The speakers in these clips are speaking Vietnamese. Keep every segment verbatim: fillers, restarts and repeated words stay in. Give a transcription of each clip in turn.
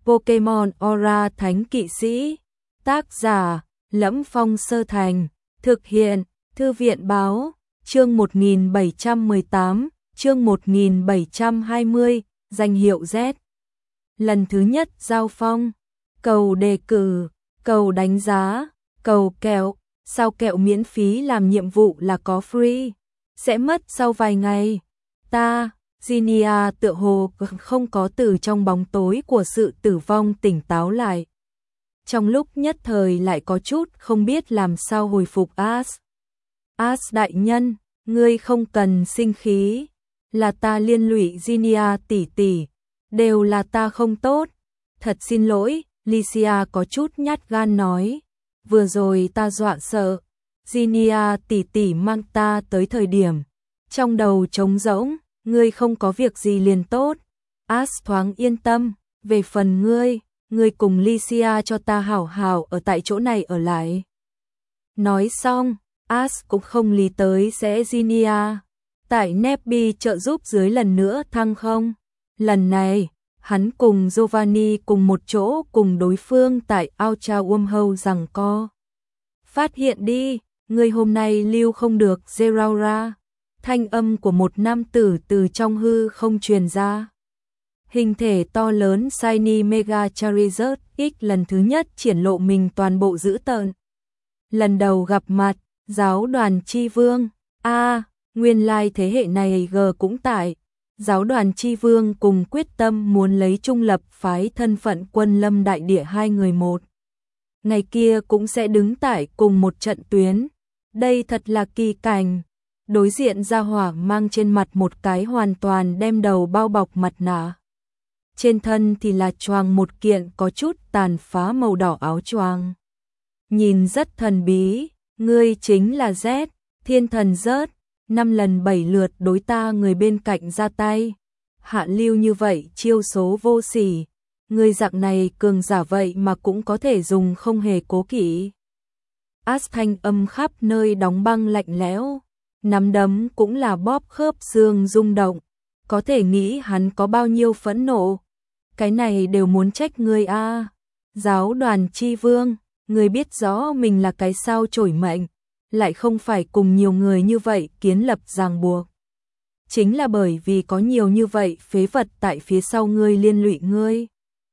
Pokemon Aura Thánh Kỵ Sĩ. Tác giả: Lẫm Phong Sơ Thành. Thực hiện: Thư viện Báo. Chương một nghìn bảy trăm mười tám, chương một nghìn bảy trăm hai mươi, danh hiệu Z. Lần thứ nhất giao phong, cầu đề cử, cầu đánh giá, cầu kẹo, sao kẹo miễn phí làm nhiệm vụ là có free, sẽ mất sau vài ngày. Ta, Zinnia tựa hồ không có từ trong bóng tối của sự tử vong tỉnh táo lại. Trong lúc nhất thời lại có chút không biết làm sao hồi phục Ash. Ash đại nhân, ngươi không cần sinh khí, là ta liên lụy Zinnia tỷ tỷ, đều là ta không tốt. Thật xin lỗi, Lycia có chút nhát gan nói, vừa rồi ta dọa sợ, Zinnia tỷ tỷ mang ta tới thời điểm trong đầu trống rỗng, ngươi không có việc gì liền tốt. Ash thoáng yên tâm, về phần ngươi, ngươi cùng Lycia cho ta hảo hảo ở tại chỗ này ở lại. Nói xong, Ash cũng không lý tới sẽ Zinnia tại Nebby trợ giúp dưới lần nữa thăng không. Lần này, hắn cùng Giovanni cùng một chỗ cùng đối phương tại Ultra Wormhole giằng co. Phát hiện đi, ngươi hôm nay lưu không được Zeraora. Thanh âm của một nam tử từ trong hư không truyền ra. Hình thể to lớn Shiny Mega Charizard X lần thứ nhất triển lộ mình toàn bộ dữ tợn. Lần đầu gặp mặt, giáo đoàn chi vương, a à, nguyên lai thế hệ này G cũng tại. Giáo đoàn chi vương cùng quyết tâm muốn lấy trung lập phái thân phận quân lâm đại địa hai người một. Ngày kia cũng sẽ đứng tại cùng một trận tuyến. Đây thật là kỳ cảnh. Đối diện gia hỏa mang trên mặt một cái hoàn toàn đem đầu bao bọc mặt nạ. Trên thân thì là choàng một kiện có chút tàn phá màu đỏ áo choàng. Nhìn rất thần bí, ngươi chính là Z, thiên thần rớt, năm lần bảy lượt đối ta người bên cạnh ra tay. Hạ lưu như vậy chiêu số vô sỉ, ngươi dạng này cường giả vậy mà cũng có thể dùng không hề cố kỵ. Ash thanh âm khắp nơi đóng băng lạnh lẽo. Nắm đấm cũng là bóp khớp xương rung động, có thể nghĩ hắn có bao nhiêu phẫn nộ. Cái này đều muốn trách ngươi a. À. Giáo đoàn chi vương, ngươi biết rõ mình là cái sao chổi mệnh, lại không phải cùng nhiều người như vậy kiến lập ràng buộc. Chính là bởi vì có nhiều như vậy phế vật tại phía sau ngươi liên lụy ngươi.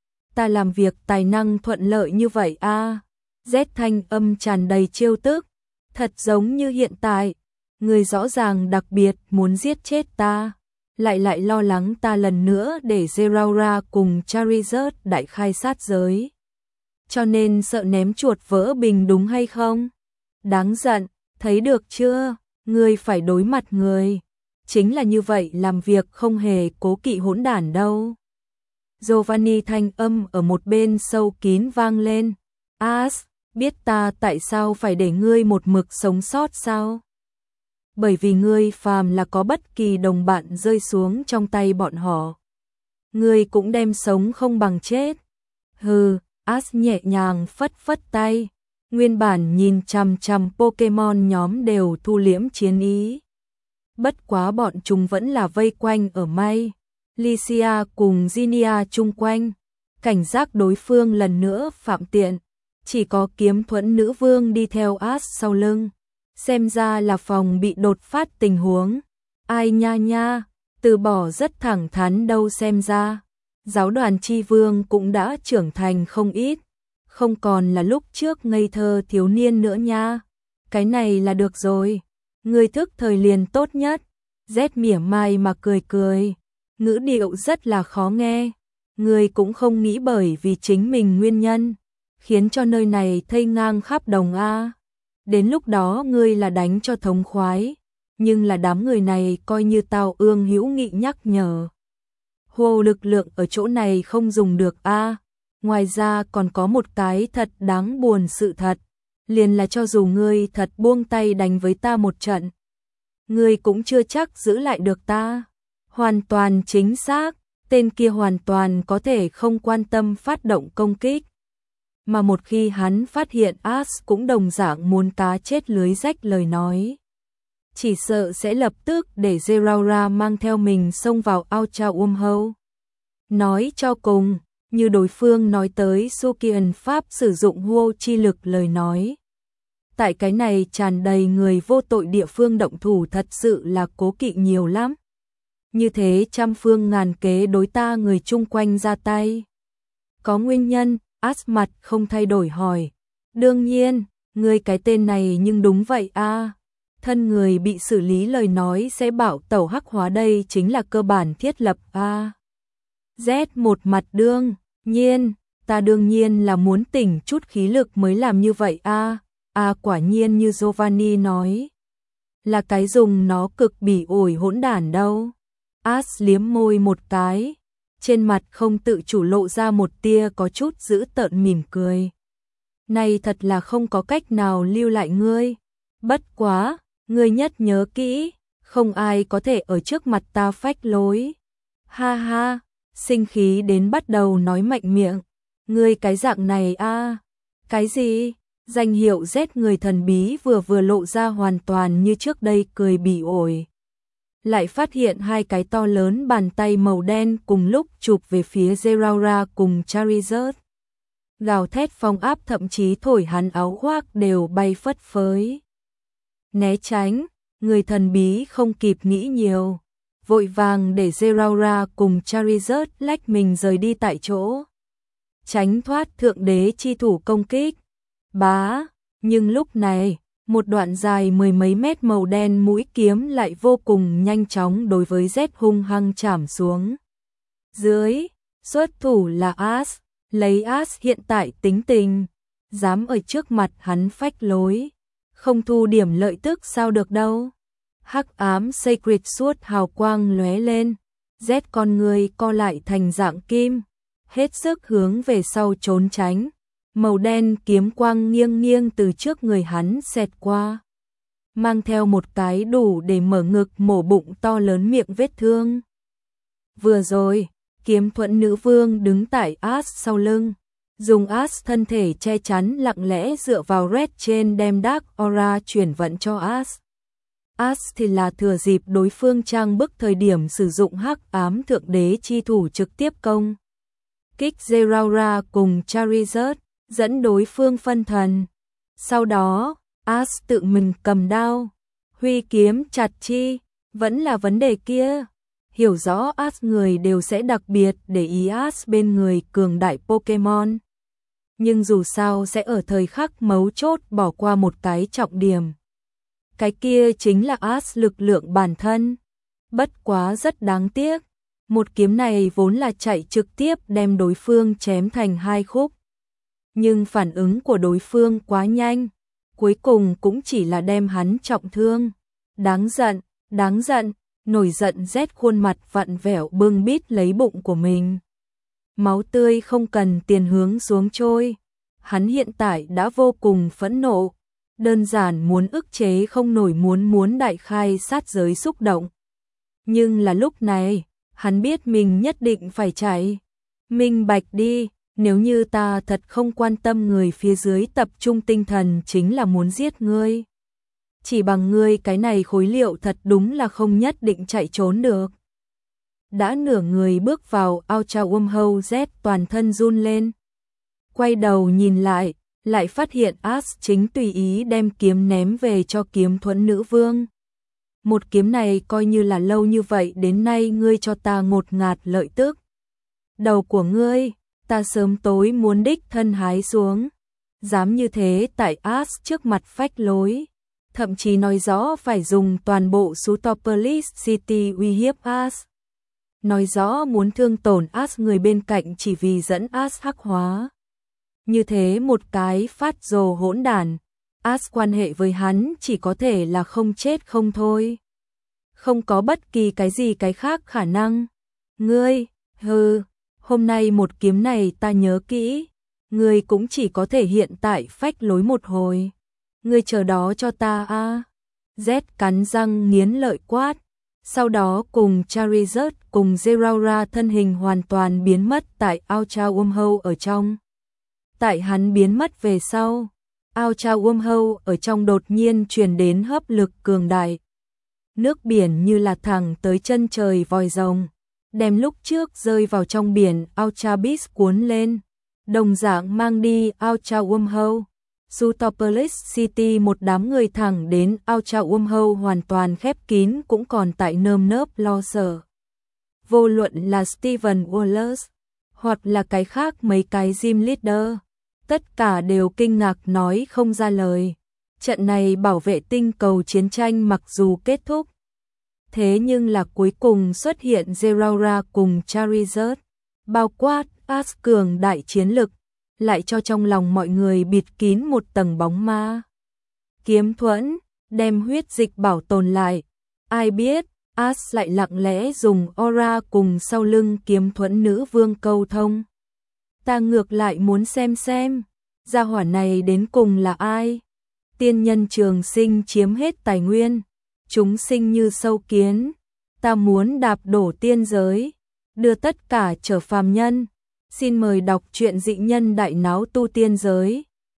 Ta làm việc tài năng thuận lợi như vậy a. À. Z thanh âm tràn đầy trêu tức, thật giống như hiện tại. Ngươi rõ ràng đặc biệt muốn giết chết ta, lại lại lo lắng ta lần nữa để Zeraora cùng Charizard đại khai sát giới. Cho nên sợ ném chuột vỡ bình đúng hay không? Đáng giận, thấy được chưa? Ngươi phải đối mặt người. Chính là như vậy làm việc không hề cố kỵ hỗn đản đâu. Giovanni thanh âm ở một bên sâu kín vang lên. Ash, biết ta tại sao phải để ngươi một mực sống sót sao? Bởi vì ngươi phàm là có bất kỳ đồng bạn rơi xuống trong tay bọn họ, ngươi cũng đem sống không bằng chết. Hừ, Ash nhẹ nhàng phất phất tay, nguyên bản nhìn chằm chằm Pokemon nhóm đều thu liễm chiến ý. Bất quá bọn chúng vẫn là vây quanh ở May, Lycia cùng Zinnia chung quanh, cảnh giác đối phương lần nữa phạm tiện. Chỉ có kiếm thuẫn nữ vương đi theo Ash sau lưng. Xem ra là phòng bị đột phát tình huống. Ai nha nha, từ bỏ rất thẳng thắn đâu xem ra. Giáo đoàn chi vương cũng đã trưởng thành không ít. Không còn là lúc trước ngây thơ thiếu niên nữa nha. Cái này là được rồi. Người thức thời liền tốt nhất. Z mỉa mai mà cười cười. Ngữ điệu rất là khó nghe. Người cũng không nghĩ bởi vì chính mình nguyên nhân, khiến cho nơi này thây ngang khắp đồng A. Đến lúc đó ngươi là đánh cho thống khoái, nhưng là đám người này coi như tao ương hữu nghị nhắc nhở. Hồ lực lượng ở chỗ này không dùng được a. À. Ngoài ra còn có một cái thật đáng buồn sự thật, liền là cho dù ngươi thật buông tay đánh với ta một trận, ngươi cũng chưa chắc giữ lại được ta. Hoàn toàn chính xác, tên kia hoàn toàn có thể không quan tâm phát động công kích. Mà một khi hắn phát hiện Ash cũng đồng dạng muốn cá chết lưới rách lời nói, chỉ sợ sẽ lập tức để Zeraora mang theo mình xông vào Ultra Wormhole. Nói cho cùng, như đối phương nói tới Sukian Pháp sử dụng hô chi lực lời nói. Tại cái này tràn đầy người vô tội địa phương động thủ thật sự là cố kỵ nhiều lắm. Như thế trăm phương ngàn kế đối ta người chung quanh ra tay. Có nguyên nhân, As mặt không thay đổi hỏi. Đương nhiên, người cái tên này nhưng đúng vậy a. Thân người bị xử lý lời nói sẽ bảo tẩu hắc hóa đây chính là cơ bản thiết lập a. Z một mặt đương nhiên, ta đương nhiên là muốn tỉnh chút khí lực mới làm như vậy a. A quả nhiên như Giovanni nói. Là cái dùng nó cực bỉ ổi hỗn đản đâu. As liếm môi một cái. Trên mặt không tự chủ lộ ra một tia có chút dữ tợn mỉm cười. Này thật là không có cách nào lưu lại ngươi. Bất quá, ngươi nhất nhớ kỹ, không ai có thể ở trước mặt ta phách lối. Ha ha, sinh khí đến bắt đầu nói mạnh miệng. Ngươi cái dạng này a, cái gì? Danh hiệu Z người thần bí vừa vừa lộ ra hoàn toàn như trước đây cười bỉ ổi. Lại phát hiện hai cái to lớn bàn tay màu đen cùng lúc chụp về phía Zeraora cùng Charizard. Gào thét phong áp thậm chí thổi hắn áo khoác đều bay phất phới. Né tránh, người thần bí không kịp nghĩ nhiều. Vội vàng để Zeraora cùng Charizard lách mình rời đi tại chỗ. Tránh thoát thượng đế chi thủ công kích. Bá, nhưng lúc này, một đoạn dài mười mấy mét màu đen mũi kiếm lại vô cùng nhanh chóng đối với Z hung hăng chảm xuống. Dưới, xuất thủ là As, lấy As hiện tại tính tình, dám ở trước mặt hắn phách lối, không thu điểm lợi tức sao được đâu. Hắc ám Sacred Sword hào quang lóe lên, Z con người co lại thành dạng kim, hết sức hướng về sau trốn tránh. Màu đen kiếm quang nghiêng nghiêng từ trước người hắn xẹt qua, mang theo một cái đủ để mở ngực mổ bụng to lớn miệng vết thương. Vừa rồi, kiếm thuẫn nữ vương đứng tại As sau lưng, dùng As thân thể che chắn lặng lẽ dựa vào Red trên đem Dark Aura chuyển vận cho As. As thì là thừa dịp đối phương trang bức thời điểm sử dụng hắc ám thượng đế chi thủ trực tiếp công kích Zeraora cùng Charizard, dẫn đối phương phân thần. Sau đó, As tự mình cầm đao, huy kiếm chặt chi, vẫn là vấn đề kia. Hiểu rõ As người đều sẽ đặc biệt để ý As bên người cường đại Pokemon. Nhưng dù sao sẽ ở thời khắc mấu chốt bỏ qua một cái trọng điểm. Cái kia chính là As lực lượng bản thân. Bất quá rất đáng tiếc. Một kiếm này vốn là chạy trực tiếp đem đối phương chém thành hai khúc. Nhưng phản ứng của đối phương quá nhanh, cuối cùng cũng chỉ là đem hắn trọng thương. Đáng giận, đáng giận, nổi giận rét khuôn mặt vặn vẹo bưng bít lấy bụng của mình. Máu tươi không cần tiền hướng xuống trôi. Hắn hiện tại đã vô cùng phẫn nộ, đơn giản muốn ức chế không nổi muốn muốn đại khai sát giới xúc động. Nhưng là lúc này, hắn biết mình nhất định phải chạy. Minh bạch đi. Nếu như ta thật không quan tâm người phía dưới tập trung tinh thần chính là muốn giết ngươi. Chỉ bằng ngươi cái này khối liệu thật đúng là không nhất định chạy trốn được. Đã nửa người bước vào Ultra Wormhole Z toàn thân run lên. Quay đầu nhìn lại, lại phát hiện As chính tùy ý đem kiếm ném về cho kiếm thuẫn nữ vương. Một kiếm này coi như là lâu như vậy đến nay ngươi cho ta ngột ngạt lợi tức. Đầu của ngươi, ta sớm tối muốn đích thân hái xuống. Dám như thế tại As trước mặt phách lối. Thậm chí nói rõ phải dùng toàn bộ Sutopolis City uy hiếp As. Nói rõ muốn thương tổn As người bên cạnh chỉ vì dẫn As hắc hóa. Như thế một cái phát rồ hỗn đản. As quan hệ với hắn chỉ có thể là không chết không thôi. Không có bất kỳ cái gì cái khác khả năng. Ngươi, hừ. Hôm nay một kiếm này ta nhớ kỹ, ngươi cũng chỉ có thể hiện tại phách lối một hồi. Ngươi chờ đó cho ta a. À. Z cắn răng nghiến lợi quát, sau đó cùng Charizard cùng Zeraora thân hình hoàn toàn biến mất tại Ultra Wormhole ở trong. Tại hắn biến mất về sau, Ultra Wormhole ở trong đột nhiên truyền đến hấp lực cường đại. Nước biển như là thẳng tới chân trời vòi rồng. đem lúc trước rơi vào trong biển Ultra Beast cuốn lên, đồng dạng mang đi Ultra Wormhole. Zootopolis City một đám người thẳng đến Ultra Wormhole hoàn toàn khép kín cũng còn tại nơm nớp lo sợ. Vô luận là Steven Wallace, hoặc là cái khác mấy cái gym leader, tất cả đều kinh ngạc nói không ra lời. Trận này bảo vệ tinh cầu chiến tranh mặc dù kết thúc, thế nhưng là cuối cùng xuất hiện Zeraora cùng Charizard, bao quát Ash cường đại chiến lực, lại cho trong lòng mọi người bịt kín một tầng bóng ma. Kiếm thuẫn, đem huyết dịch bảo tồn lại. Ai biết, Ash lại lặng lẽ dùng aura cùng sau lưng kiếm thuẫn nữ vương câu thông. Ta ngược lại muốn xem xem, gia hỏa này đến cùng là ai? Tiên nhân trường sinh chiếm hết tài nguyên, chúng sinh như sâu kiến, ta muốn đạp đổ tiên giới, đưa tất cả trở phàm nhân. Xin mời đọc truyện Dị Nhân Đại Náo Tu Tiên Giới.